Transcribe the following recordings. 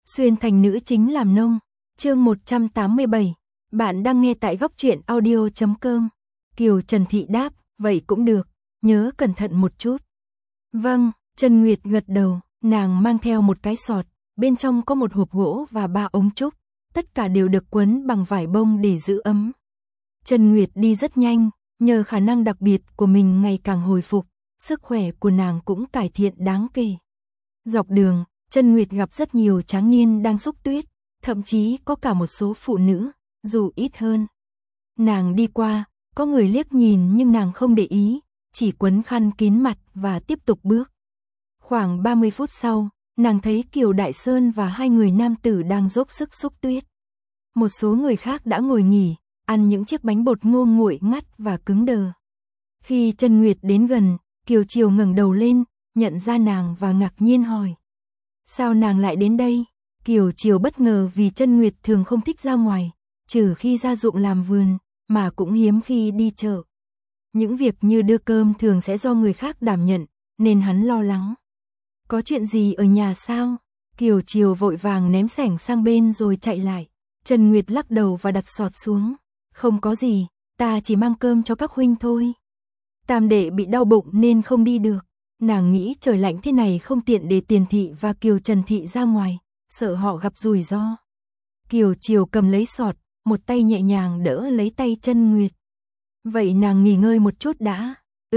Xuyên thành nữ chính làm nông. Chương 187. Bạn đang nghe tại góc truyện audio.com. Kiều Trần Thị đáp, vậy cũng được, nhớ cẩn thận một chút. Vâng, Trần Nguyệt gật đầu, nàng mang theo một cái sọt, bên trong có một hộp gỗ và 3 ống trúc, tất cả đều được quấn bằng vải bông để giữ ấm. Trần Nguyệt đi rất nhanh, nhờ khả năng đặc biệt của mình ngày càng hồi phục, sức khỏe của nàng cũng cải thiện đáng kể. Dọc đường, Trần Nguyệt gặp rất nhiều tráng niên đang xúc tuyết, thậm chí có cả một số phụ nữ, dù ít hơn. Nàng đi qua, có người liếc nhìn nhưng nàng không để ý, chỉ quấn khăn kín mặt và tiếp tục bước. Khoảng 30 phút sau, nàng thấy Kiều Đại Sơn và 2 người nam tử đang dốc sức xúc tuyết. Một số người khác đã ngồi nghỉ, ăn những chiếc bánh bột ngô nguội ngắt và cứng đờ. Khi Trần Nguyệt đến gần, Kiều Triều ngẩng đầu lên, nhận ra nàng và ngạc nhiên hỏi. Sao nàng lại đến đây? Kiều Triều bất ngờ vì Trần Nguyệt thường không thích ra ngoài, trừ khi ra ruộng làm vườn, mà cũng hiếm khi đi chợ. Những việc như đưa cơm thường sẽ do người khác đảm nhận, nên hắn lo lắng. Có chuyện gì ở nhà sao? Kiều Triều vội vàng ném sẻng sang bên rồi chạy lại. Trần Nguyệt lắc đầu và đặt sọt xuống. Không có gì, ta chỉ mang cơm cho các huynh thôi. Tam đệ bị đau bụng nên không đi được. Nàng nghĩ trời lạnh thế này không tiện để Tiền Thị và Kiều Trần Thị ra ngoài, sợ họ gặp rủi ro. Kiều Triều cầm lấy sọt, một tay nhẹ nhàng đỡ lấy tay Trần Nguyệt. Vậy nàng nghỉ ngơi một chút đã.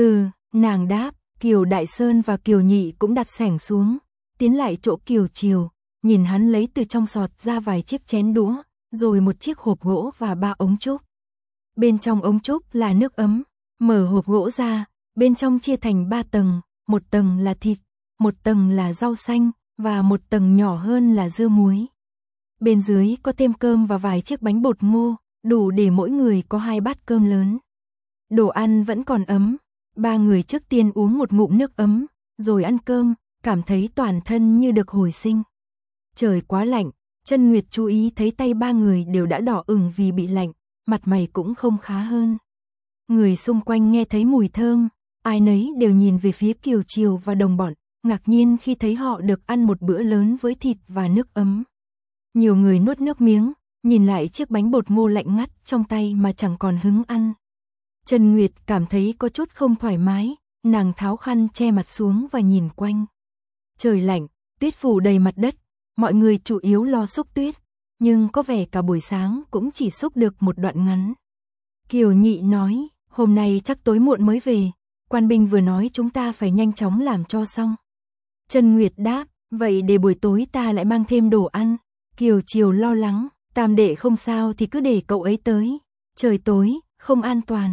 Nàng đáp. Kiều Đại Sơn và Kiều Nhị cũng đặt sẻng xuống, tiến lại chỗ Kiều Triều, nhìn hắn lấy từ trong sọt ra vài chiếc chén đũa, rồi một chiếc hộp gỗ và 3 ống trúc. Bên trong ống trúc là nước ấm, mở hộp gỗ ra, bên trong chia thành 3 tầng, một tầng là thịt, một tầng là rau xanh, và một tầng nhỏ hơn là dưa muối. Bên dưới có thêm cơm và vài chiếc bánh bột ngô, đủ để mỗi người có 2 bát cơm lớn. Đồ ăn vẫn còn ấm. 3 người trước tiên uống một ngụm nước ấm, rồi ăn cơm, cảm thấy toàn thân như được hồi sinh. Trời quá lạnh, Trần Nguyệt chú ý thấy tay 3 người đều đã đỏ ửng vì bị lạnh, mặt mày cũng không khá hơn. Người xung quanh nghe thấy mùi thơm, ai nấy đều nhìn về phía Kiều Triều và đồng bọn, ngạc nhiên khi thấy họ được ăn một bữa lớn với thịt và nước ấm. Nhiều người nuốt nước miếng, nhìn lại chiếc bánh bột ngô lạnh ngắt trong tay mà chẳng còn hứng ăn. Trần Nguyệt cảm thấy có chút không thoải mái, nàng tháo khăn che mặt xuống và nhìn quanh. Trời lạnh, tuyết phủ đầy mặt đất, mọi người chủ yếu lo xúc tuyết, nhưng có vẻ cả buổi sáng cũng chỉ xúc được một đoạn ngắn. Kiều Nhị nói, hôm nay chắc tối muộn mới về, quan binh vừa nói chúng ta phải nhanh chóng làm cho xong. Trần Nguyệt đáp, vậy để buổi tối ta lại mang thêm đồ ăn. Kiều Triều lo lắng, Tam đệ không sao thì cứ để cậu ấy tới, trời tối, không an toàn.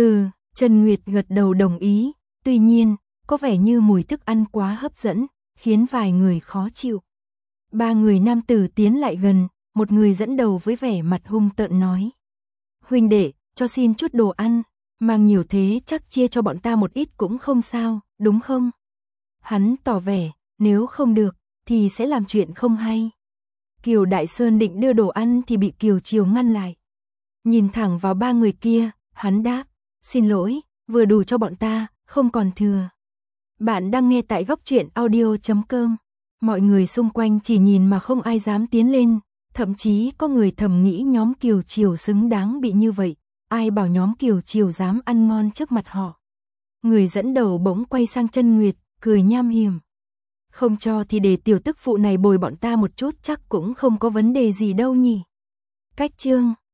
Trần Nguyệt gật đầu đồng ý, tuy nhiên, có vẻ như mùi thức ăn quá hấp dẫn, khiến vài người khó chịu. 3 người nam tử tiến lại gần, một người dẫn đầu với vẻ mặt hung tợn nói. Huynh đệ, cho xin chút đồ ăn, mang nhiều thế chắc chia cho bọn ta một ít cũng không sao, đúng không? Hắn tỏ vẻ, nếu không được, thì sẽ làm chuyện không hay. Kiều Đại Sơn định đưa đồ ăn thì bị Kiều Triều ngăn lại. Nhìn thẳng vào 3 người kia, hắn đáp. Xin lỗi, vừa đủ cho bọn ta, không còn thừa. Bạn đang nghe tại góc truyện audio.com. Mọi người xung quanh chỉ nhìn mà không ai dám tiến lên, thậm chí có người thầm nghĩ nhóm Kiều Triều xứng đáng bị như vậy, ai bảo nhóm Kiều Triều dám ăn ngon trước mặt họ. Người dẫn đầu bỗng quay sang Trần Nguyệt, cười nham hiểm. Không cho thì để tiểu tức phụ này bồi bọn ta một chút chắc cũng không có vấn đề gì đâu nhỉ. Cách chương